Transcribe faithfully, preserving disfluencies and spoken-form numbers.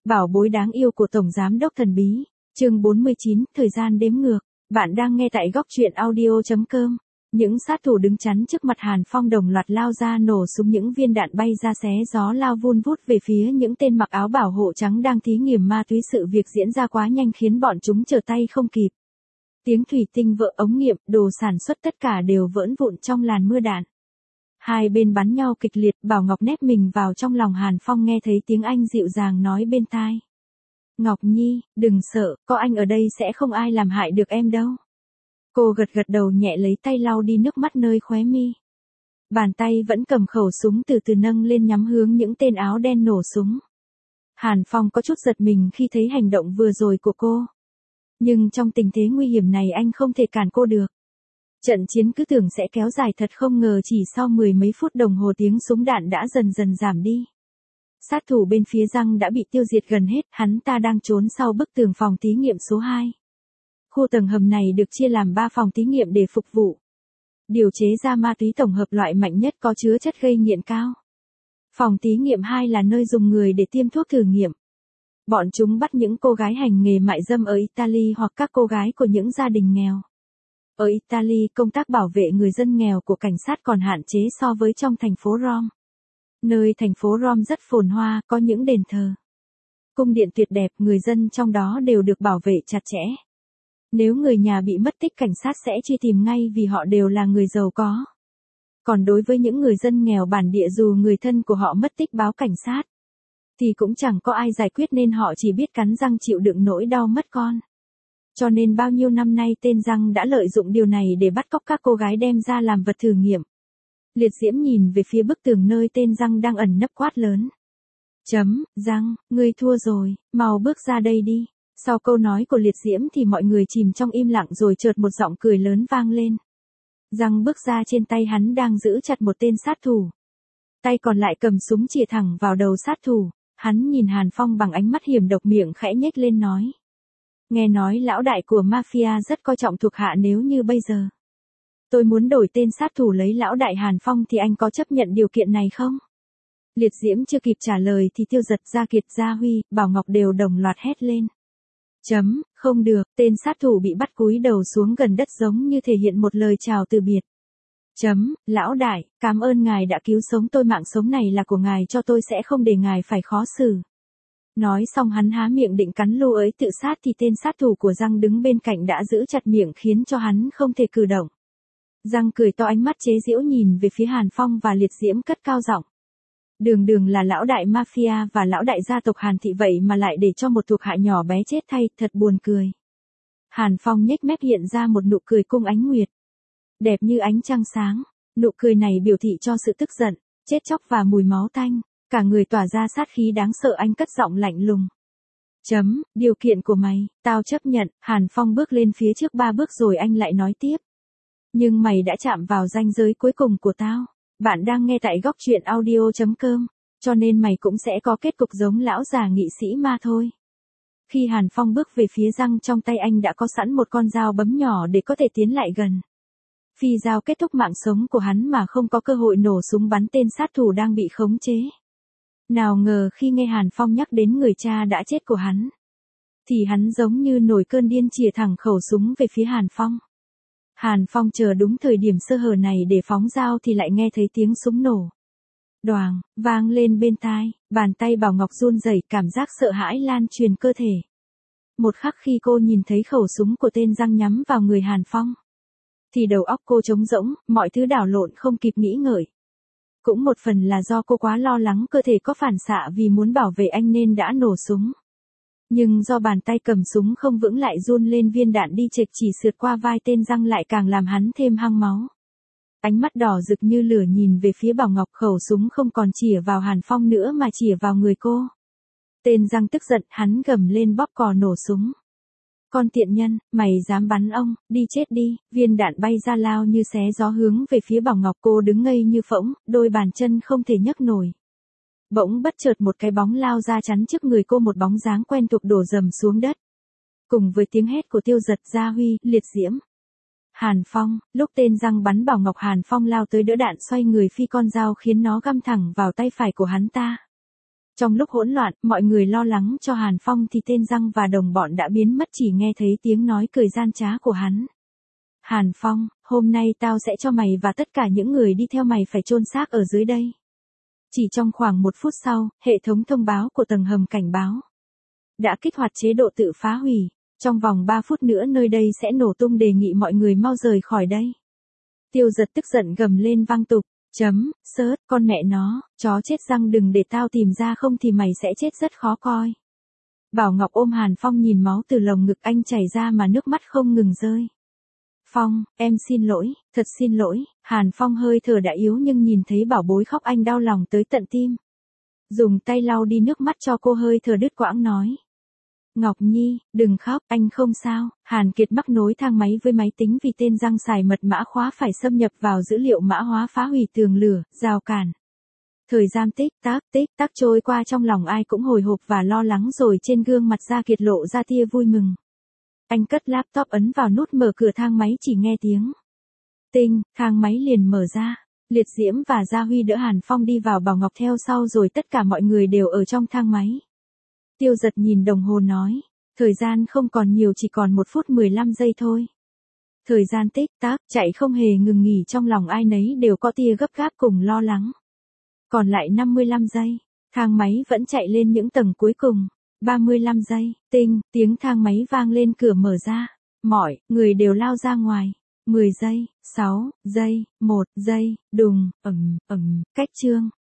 Bảo bối đáng yêu của Tổng Giám đốc thần bí. Chương bốn mươi chín, thời gian đếm ngược. Bạn đang nghe tại góc truyện audio chấm com. Những sát thủ đứng chắn trước mặt Hàn Phong đồng loạt lao ra nổ súng, những viên đạn bay ra xé gió lao vun vút về phía những tên mặc áo bảo hộ trắng đang thí nghiệm ma túy. Sự việc diễn ra quá nhanh khiến bọn chúng trở tay không kịp. Tiếng thủy tinh vỡ, ống nghiệm, đồ sản xuất tất cả đều vỡ vụn trong làn mưa đạn. Hai bên bắn nhau kịch liệt. Bảo Ngọc nép mình vào trong lòng Hàn Phong, nghe thấy tiếng anh dịu dàng nói bên tai. Ngọc Nhi, đừng sợ, có anh ở đây sẽ không ai làm hại được em đâu. Cô gật gật đầu nhẹ, lấy tay lau đi nước mắt nơi khóe mi. Bàn tay vẫn cầm khẩu súng từ từ nâng lên nhắm hướng những tên áo đen nổ súng. Hàn Phong có chút giật mình khi thấy hành động vừa rồi của cô. Nhưng trong tình thế nguy hiểm này anh không thể cản cô được. Trận chiến cứ tưởng sẽ kéo dài, thật không ngờ chỉ sau mười mấy phút đồng hồ tiếng súng đạn đã dần dần giảm đi. Sát thủ bên phía Giang đã bị tiêu diệt gần hết, hắn ta đang trốn sau bức tường phòng thí nghiệm số hai. Khu tầng hầm này được chia làm ba phòng thí nghiệm để phục vụ điều chế ra ma túy tổng hợp loại mạnh nhất có chứa chất gây nghiện cao. Phòng thí nghiệm hai là nơi dùng người để tiêm thuốc thử nghiệm. Bọn chúng bắt những cô gái hành nghề mại dâm ở Italy hoặc các cô gái của những gia đình nghèo. Ở Italy, công tác bảo vệ người dân nghèo của cảnh sát còn hạn chế so với trong thành phố Rome. Nơi thành phố Rome rất phồn hoa, có những đền thờ, cung điện tuyệt đẹp, người dân trong đó đều được bảo vệ chặt chẽ. Nếu người nhà bị mất tích, cảnh sát sẽ truy tìm ngay vì họ đều là người giàu có. Còn đối với những người dân nghèo bản địa, dù người thân của họ mất tích báo cảnh sát, thì cũng chẳng có ai giải quyết, nên họ chỉ biết cắn răng chịu đựng nỗi đau mất con. Cho nên bao nhiêu năm nay tên Giang đã lợi dụng điều này để bắt cóc các cô gái đem ra làm vật thử nghiệm. Liệt Diễm nhìn về phía bức tường nơi tên Giang đang ẩn nấp, quát lớn. Chấm, Giang, ngươi thua rồi, mau bước ra đây đi. Sau câu nói của Liệt Diễm thì mọi người chìm trong im lặng, rồi chợt một giọng cười lớn vang lên. Giang bước ra, trên tay hắn đang giữ chặt một tên sát thủ. Tay còn lại cầm súng chĩa thẳng vào đầu sát thủ. Hắn nhìn Hàn Phong bằng ánh mắt hiểm độc, miệng khẽ nhếch lên nói. Nghe nói lão đại của mafia rất coi trọng thuộc hạ, nếu như bây giờ tôi muốn đổi tên sát thủ lấy lão đại Hàn Phong thì anh có chấp nhận điều kiện này không? Liệt Diễm chưa kịp trả lời thì Tiêu Giật, Gia Kiệt, Gia Huy, Bảo Ngọc đều đồng loạt hét lên. Chấm, không được, tên sát thủ bị bắt cúi đầu xuống gần đất, giống như thể hiện một lời chào từ biệt. Chấm, lão đại, cảm ơn ngài đã cứu sống tôi, mạng sống này là của ngài, cho tôi sẽ không để ngài phải khó xử. Nói xong hắn há miệng định cắn lô ấy tự sát thì tên sát thủ của Giang đứng bên cạnh đã giữ chặt miệng khiến cho hắn không thể cử động. Giang cười to, ánh mắt chế giễu nhìn về phía Hàn Phong và Liệt Diễm, cất cao giọng. Đường đường là lão đại mafia và lão đại gia tộc Hàn thị, vậy mà lại để cho một thuộc hạ nhỏ bé chết thay, thật buồn cười. Hàn Phong nhếch mép, hiện ra một nụ cười cung ánh nguyệt, đẹp như ánh trăng sáng. Nụ cười này biểu thị cho sự tức giận, chết chóc và mùi máu tanh. Cả người tỏa ra sát khí đáng sợ, anh cất giọng lạnh lùng. Chấm, điều kiện của mày, tao chấp nhận. Hàn Phong bước lên phía trước ba bước rồi anh lại nói tiếp. Nhưng mày đã chạm vào ranh giới cuối cùng của tao. Bạn đang nghe tại góc truyện audio chấm com. Cho nên mày cũng sẽ có kết cục giống lão già nghị sĩ ma thôi. Khi Hàn Phong bước về phía Giang, trong tay anh đã có sẵn một con dao bấm nhỏ để có thể tiến lại gần. Phi dao kết thúc mạng sống của hắn mà không có cơ hội nổ súng bắn tên sát thủ đang bị khống chế. Nào ngờ khi nghe Hàn Phong nhắc đến người cha đã chết của hắn, thì hắn giống như nổi cơn điên, chĩa thẳng khẩu súng về phía Hàn Phong. Hàn Phong chờ đúng thời điểm sơ hở này để phóng dao thì lại nghe thấy tiếng súng nổ. Đoàng, vang lên bên tai, bàn tay Bảo Ngọc run rẩy, cảm giác sợ hãi lan truyền cơ thể. Một khắc khi cô nhìn thấy khẩu súng của tên Giang nhắm vào người Hàn Phong, thì đầu óc cô trống rỗng, mọi thứ đảo lộn không kịp nghĩ ngợi. Cũng một phần là do cô quá lo lắng cơ thể có phản xạ vì muốn bảo vệ anh nên đã nổ súng. Nhưng do bàn tay cầm súng không vững lại run lên, viên đạn đi chệch chỉ sượt qua vai tên Giang lại càng làm hắn thêm hăng máu. Ánh mắt đỏ rực như lửa nhìn về phía Bảo Ngọc, khẩu súng không còn chĩa vào Hàn Phong nữa mà chĩa vào người cô. Tên Giang tức giận, hắn gầm lên bóp cò nổ súng. Con tiện nhân, mày dám bắn ông, đi chết đi. Viên đạn bay ra lao như xé gió hướng về phía Bảo Ngọc, cô đứng ngây như phỗng, đôi bàn chân không thể nhấc nổi. Bỗng bất chợt một cái bóng lao ra chắn trước người cô, một bóng dáng quen thuộc đổ dầm xuống đất. Cùng với tiếng hét của Tiêu Giật, Gia Huy, Liệt Diễm, Hàn Phong, lúc tên Giang bắn Bảo Ngọc, Hàn Phong lao tới đỡ đạn, xoay người phi con dao khiến nó găm thẳng vào tay phải của hắn ta. Trong lúc hỗn loạn, mọi người lo lắng cho Hàn Phong thì tên Răng và đồng bọn đã biến mất, chỉ nghe thấy tiếng nói cười gian trá của hắn. Hàn Phong, hôm nay tao sẽ cho mày và tất cả những người đi theo mày phải chôn xác ở dưới đây. Chỉ trong khoảng một phút sau, hệ thống thông báo của tầng hầm cảnh báo đã kích hoạt chế độ tự phá hủy. Trong vòng ba phút nữa nơi đây sẽ nổ tung, đề nghị mọi người mau rời khỏi đây. Tiêu Giật tức giận gầm lên vang tục. Chấm, sớt, con mẹ nó, chó chết Răng, đừng để tao tìm ra không thì mày sẽ chết rất khó coi. Bảo Ngọc ôm Hàn Phong nhìn máu từ lồng ngực anh chảy ra mà nước mắt không ngừng rơi. Phong, em xin lỗi, thật xin lỗi. Hàn Phong hơi thở đã yếu nhưng nhìn thấy bảo bối khóc anh đau lòng tới tận tim. Dùng tay lau đi nước mắt cho cô, hơi thở đứt quãng nói. Ngọc Nhi, đừng khóc, anh không sao. Hàn Kiệt mắc nối thang máy với máy tính vì tên Răng xài mật mã khóa phải xâm nhập vào dữ liệu mã hóa, phá hủy tường lửa, rào cản. Thời gian tích tắc tích tắc trôi qua, trong lòng ai cũng hồi hộp và lo lắng, rồi trên gương mặt Gia Kiệt lộ ra tia vui mừng. Anh cất laptop ấn vào nút mở cửa thang máy, chỉ nghe tiếng tinh, thang máy liền mở ra. Liệt Diễm và Gia Huy đỡ Hàn Phong đi vào, Bảo Ngọc theo sau, rồi tất cả mọi người đều ở trong thang máy. Tiêu Giật nhìn đồng hồ nói, thời gian không còn nhiều, chỉ còn một phút mười lăm giây thôi. Thời gian tích tắc chạy không hề ngừng nghỉ, trong lòng ai nấy đều có tia gấp gáp cùng lo lắng. Còn lại năm mươi lăm giây, thang máy vẫn chạy lên những tầng cuối cùng. ba mươi lăm giây, tinh, tiếng thang máy vang lên, cửa mở ra. Mọi người đều lao ra ngoài. mười giây, sáu giây, một giây, đùng, ầm, ầm, cách chương.